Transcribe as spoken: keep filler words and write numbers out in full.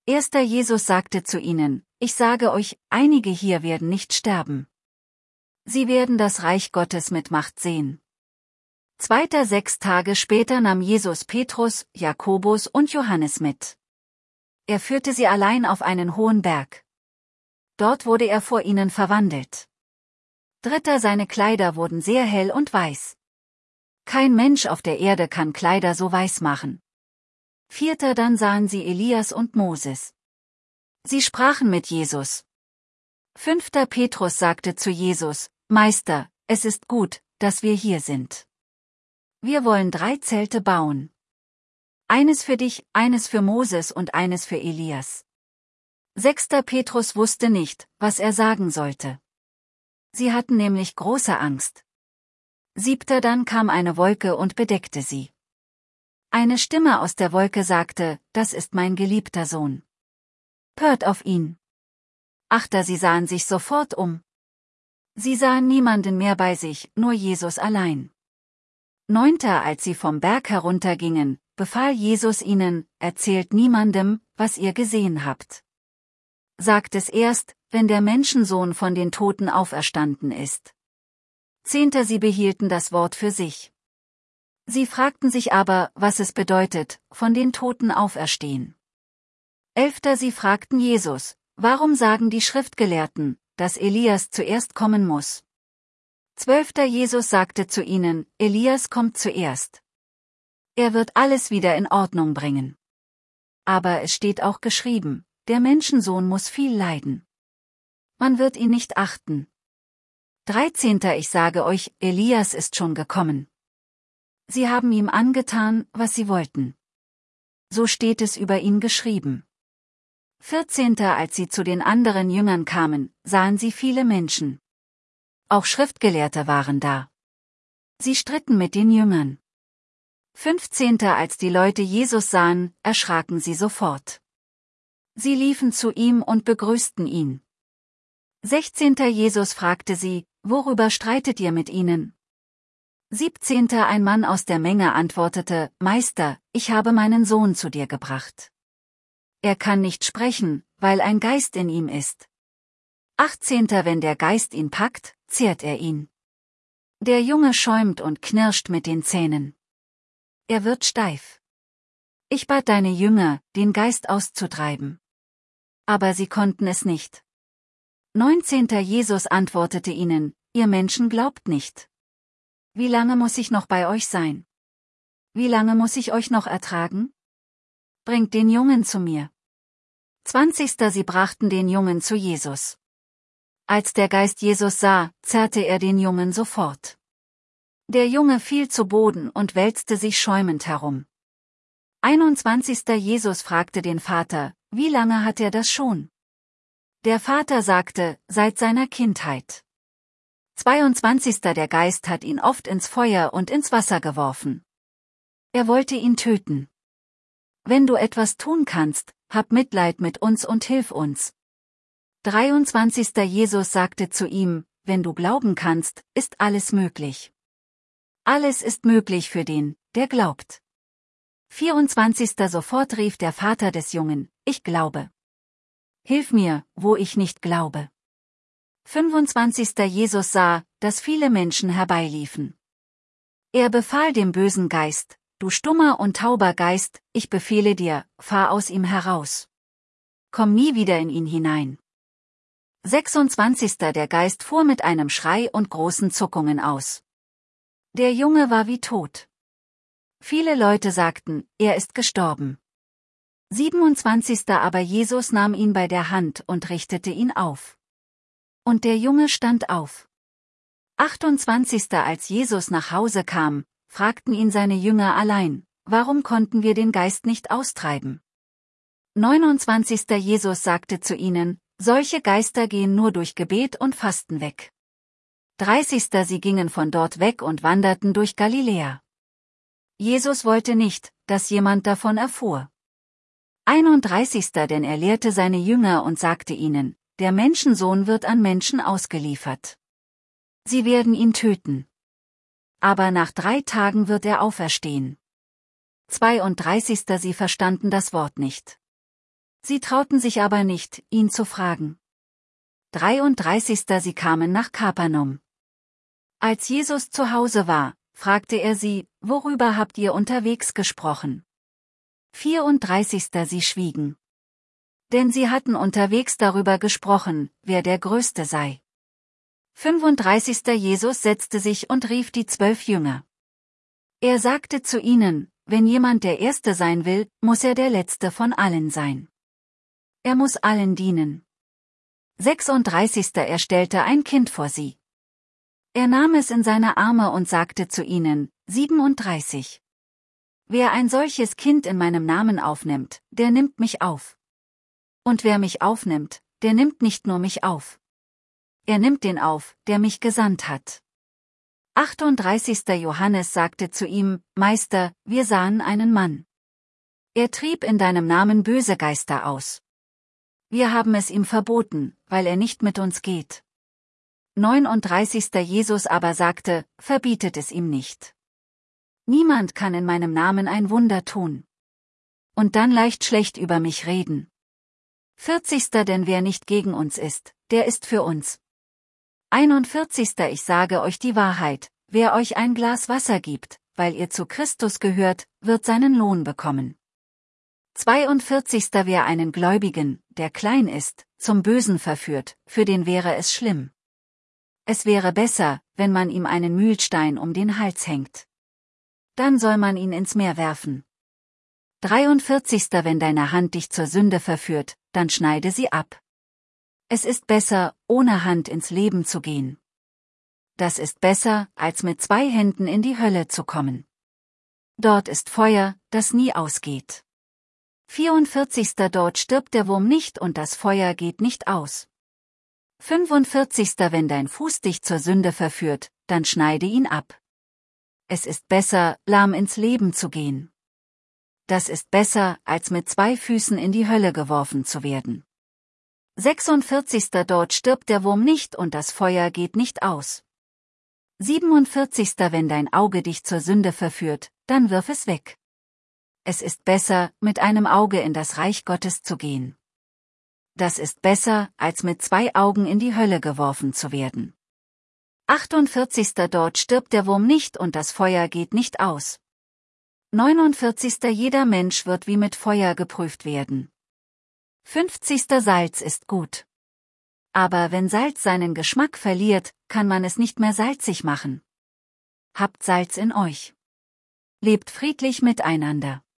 Erster Jesus sagte zu ihnen, ich sage euch, einige hier werden nicht sterben. Sie werden das Reich Gottes mit Macht sehen. Zweiter Sechs Tage später nahm Jesus Petrus, Jakobus und Johannes mit. Er führte sie allein auf einen hohen Berg. Dort wurde er vor ihnen verwandelt. Dritter seine Kleider wurden sehr hell und weiß. Kein Mensch auf der Erde kann Kleider so weiß machen. Vierter dann sahen sie Elias und Moses. Sie sprachen mit Jesus. Fünfter Petrus sagte zu Jesus, Meister, es ist gut, dass wir hier sind. Wir wollen drei Zelte bauen. Eines für dich, eines für Moses und eines für Elias. Sechster Petrus wusste nicht, was er sagen sollte. Sie hatten nämlich große Angst. Siebter dann kam eine Wolke und bedeckte sie. Eine Stimme aus der Wolke sagte, das ist mein geliebter Sohn. Hört auf ihn. Achter sie sahen sich sofort um. Sie sahen niemanden mehr bei sich, nur Jesus allein. Neunter als sie vom Berg heruntergingen, befahl Jesus ihnen, erzählt niemandem, was ihr gesehen habt. Sagt es erst, wenn der Menschensohn von den Toten auferstanden ist. Zehnter sie behielten das Wort für sich. Sie fragten sich aber, was es bedeutet, von den Toten auferstehen. Elfter sie fragten Jesus, warum sagen die Schriftgelehrten, dass Elias zuerst kommen muss? Zwölfter Jesus sagte zu ihnen, Elias kommt zuerst. Er wird alles wieder in Ordnung bringen. Aber es steht auch geschrieben, der Menschensohn muss viel leiden. Man wird ihn nicht achten. Dreizehnter Ich sage euch, Elias ist schon gekommen. Sie haben ihm angetan, was sie wollten. So steht es über ihn geschrieben. Vierzehnter Als sie zu den anderen Jüngern kamen, sahen sie viele Menschen. Auch Schriftgelehrte waren da. Sie stritten mit den Jüngern. Fünfzehnter Als die Leute Jesus sahen, erschraken sie sofort. Sie liefen zu ihm und begrüßten ihn. Sechzehnter Jesus fragte sie, worüber streitet ihr mit ihnen? Siebzehnter Ein Mann aus der Menge antwortete, Meister, ich habe meinen Sohn zu dir gebracht. Er kann nicht sprechen, weil ein Geist in ihm ist. Achtzehnter Wenn der Geist ihn packt, zehrt er ihn. Der Junge schäumt und knirscht mit den Zähnen. Er wird steif. Ich bat deine Jünger, den Geist auszutreiben. Aber sie konnten es nicht. Neunzehnter Jesus antwortete ihnen, ihr Menschen glaubt nicht. Wie lange muss ich noch bei euch sein? Wie lange muss ich euch noch ertragen? Bringt den Jungen zu mir. Zwanzigster Sie brachten den Jungen zu Jesus. Als der Geist Jesus sah, zerrte er den Jungen sofort. Der Junge fiel zu Boden und wälzte sich schäumend herum. einundzwanzigster Jesus fragte den Vater, wie lange hat er das schon? Der Vater sagte, seit seiner Kindheit. zweiundzwanzigster Der Geist hat ihn oft ins Feuer und ins Wasser geworfen. Er wollte ihn töten. Wenn du etwas tun kannst, hab Mitleid mit uns und hilf uns. dreiundzwanzigster Jesus sagte zu ihm, wenn du glauben kannst, ist alles möglich. Alles ist möglich für den, der glaubt. vierundzwanzigster Sofort rief der Vater des Jungen, ich glaube. Hilf mir, wo ich nicht glaube. fünfundzwanzigster Jesus sah, dass viele Menschen herbeiliefen. Er befahl dem bösen Geist, du stummer und tauber Geist, ich befehle dir, fahr aus ihm heraus. Komm nie wieder in ihn hinein. sechsundzwanzigster Der Geist fuhr mit einem Schrei und großen Zuckungen aus. Der Junge war wie tot. Viele Leute sagten, er ist gestorben. siebenundzwanzigster Aber Jesus nahm ihn bei der Hand und richtete ihn auf. Und der Junge stand auf. achtundzwanzigster Als Jesus nach Hause kam, fragten ihn seine Jünger allein, warum konnten wir den Geist nicht austreiben? neunundzwanzigster Jesus sagte zu ihnen, solche Geister gehen nur durch Gebet und Fasten weg. dreißigster Sie gingen von dort weg und wanderten durch Galiläa. Jesus wollte nicht, dass jemand davon erfuhr. einunddreißigster Denn er lehrte seine Jünger und sagte ihnen, der Menschensohn wird an Menschen ausgeliefert. Sie werden ihn töten. Aber nach drei Tagen wird er auferstehen. zweiunddreißigster Sie verstanden das Wort nicht. Sie trauten sich aber nicht, ihn zu fragen. dreiunddreißig. Sie kamen nach Kapernaum. Als Jesus zu Hause war, fragte er sie, worüber habt ihr unterwegs gesprochen? vierunddreißig. Sie schwiegen. Denn sie hatten unterwegs darüber gesprochen, wer der Größte sei. fünfunddreißig. Jesus setzte sich und rief die zwölf Jünger. Er sagte zu ihnen, wenn jemand der Erste sein will, muss er der Letzte von allen sein. Er muss allen dienen. sechsunddreißig. Er stellte ein Kind vor sie. Er nahm es in seine Arme und sagte zu ihnen, siebenunddreißig. Wer ein solches Kind in meinem Namen aufnimmt, der nimmt mich auf. Und wer mich aufnimmt, der nimmt nicht nur mich auf. Er nimmt den auf, der mich gesandt hat. achtunddreißig. Johannes sagte zu ihm, Meister, wir sahen einen Mann. Er trieb in deinem Namen böse Geister aus. Wir haben es ihm verboten, weil er nicht mit uns geht. neununddreißig. Jesus aber sagte, verbietet es ihm nicht. Niemand kann in meinem Namen ein Wunder tun. Und dann leicht schlecht über mich reden. vierzig. Denn wer nicht gegen uns ist, der ist für uns. einundvierzig. Ich sage euch die Wahrheit, wer euch ein Glas Wasser gibt, weil ihr zu Christus gehört, wird seinen Lohn bekommen. zweiundvierzig. Wer einen Gläubigen, der klein ist, zum Bösen verführt, für den wäre es schlimm. Es wäre besser, wenn man ihm einen Mühlstein um den Hals hängt. Dann soll man ihn ins Meer werfen. dreiundvierzig. Wenn deine Hand dich zur Sünde verführt, dann schneide sie ab. Es ist besser, ohne Hand ins Leben zu gehen. Das ist besser, als mit zwei Händen in die Hölle zu kommen. Dort ist Feuer, das nie ausgeht. vierundvierzig. Dort stirbt der Wurm nicht und das Feuer geht nicht aus. fünfundvierzig. Wenn dein Fuß dich zur Sünde verführt, dann schneide ihn ab. Es ist besser, lahm ins Leben zu gehen. Das ist besser, als mit zwei Füßen in die Hölle geworfen zu werden. sechsundvierzig. Dort stirbt der Wurm nicht und das Feuer geht nicht aus. siebenundvierzig. Wenn dein Auge dich zur Sünde verführt, dann wirf es weg. Es ist besser, mit einem Auge in das Reich Gottes zu gehen. Das ist besser, als mit zwei Augen in die Hölle geworfen zu werden. achtundvierzig. Dort stirbt der Wurm nicht und das Feuer geht nicht aus. neunundvierzig. Jeder Mensch wird wie mit Feuer geprüft werden. fünfzig. Salz ist gut. Aber wenn Salz seinen Geschmack verliert, kann man es nicht mehr salzig machen. Habt Salz in euch. Lebt friedlich miteinander.